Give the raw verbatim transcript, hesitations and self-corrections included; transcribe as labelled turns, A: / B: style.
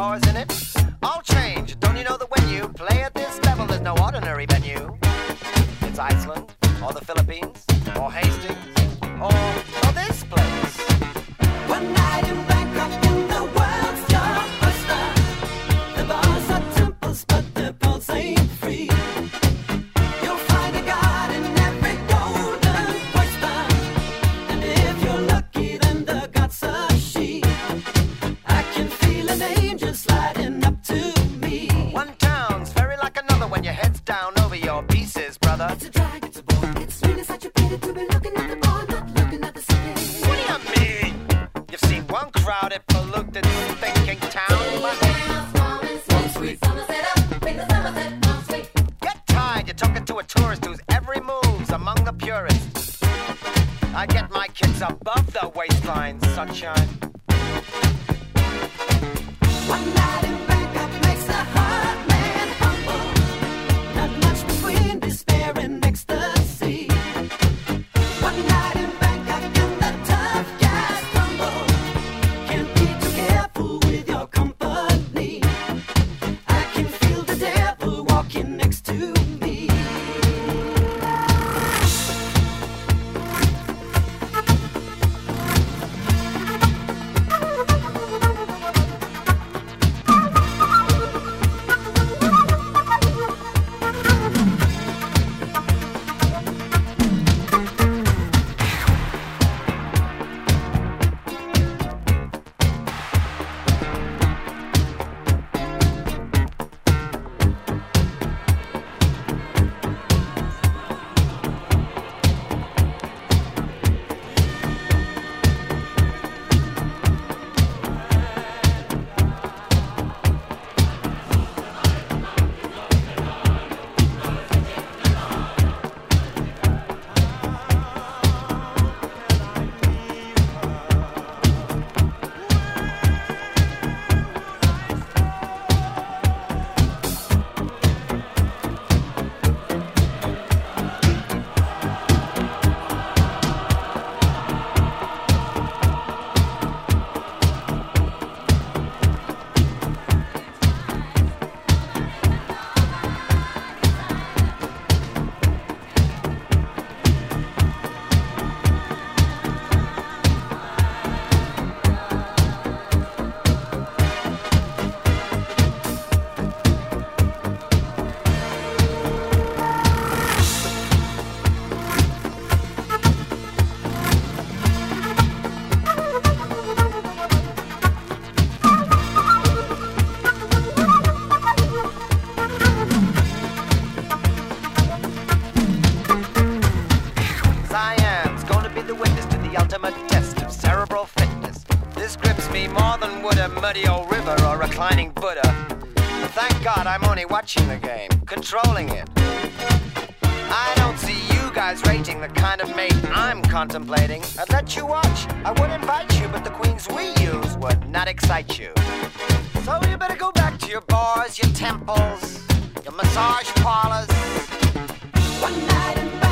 A: bars in it. All change. Don't you know that when you play at this level, there's no ordinary venue? It's Iceland, or the Philippines, or Hastings, or, or this place.
B: One night in Bangkok in the world's your oyster. The bars are temples, but the pulse ain't free. You'll find a god in every golden oyster. And if you're lucky, then the god's a she. I can feel an angel sliding up to me.
A: One town's very like another when your head's down over your pieces, brother.
B: It's a drag, it's a bore. It's really such a pity to be looking at the bar, not looking at the city.
A: What do you mean? You've seen one crowded, polluted, thinking town. Get tired, you're talking to a tourist whose every move's among the purists. I get my kids above the waistline, sunshine.
B: One night in Bangkok makes a hard man humble. Not much between despair and ecstasy. One night in Bangkok and the tough guys crumble. Can't be too careful with your company. I can feel the devil walking next to me.
A: Cyan's gonna be the witness to the ultimate test of cerebral fitness. This grips me more than would a muddy old river or reclining Buddha. But thank God I'm only watching the game, controlling it. I don't see you guys rating the kind of mate I'm contemplating. I'd let you watch, I would invite you, but the queens we use would not excite you. So you better go back to your bars, your temples, your massage parlors.
B: One night in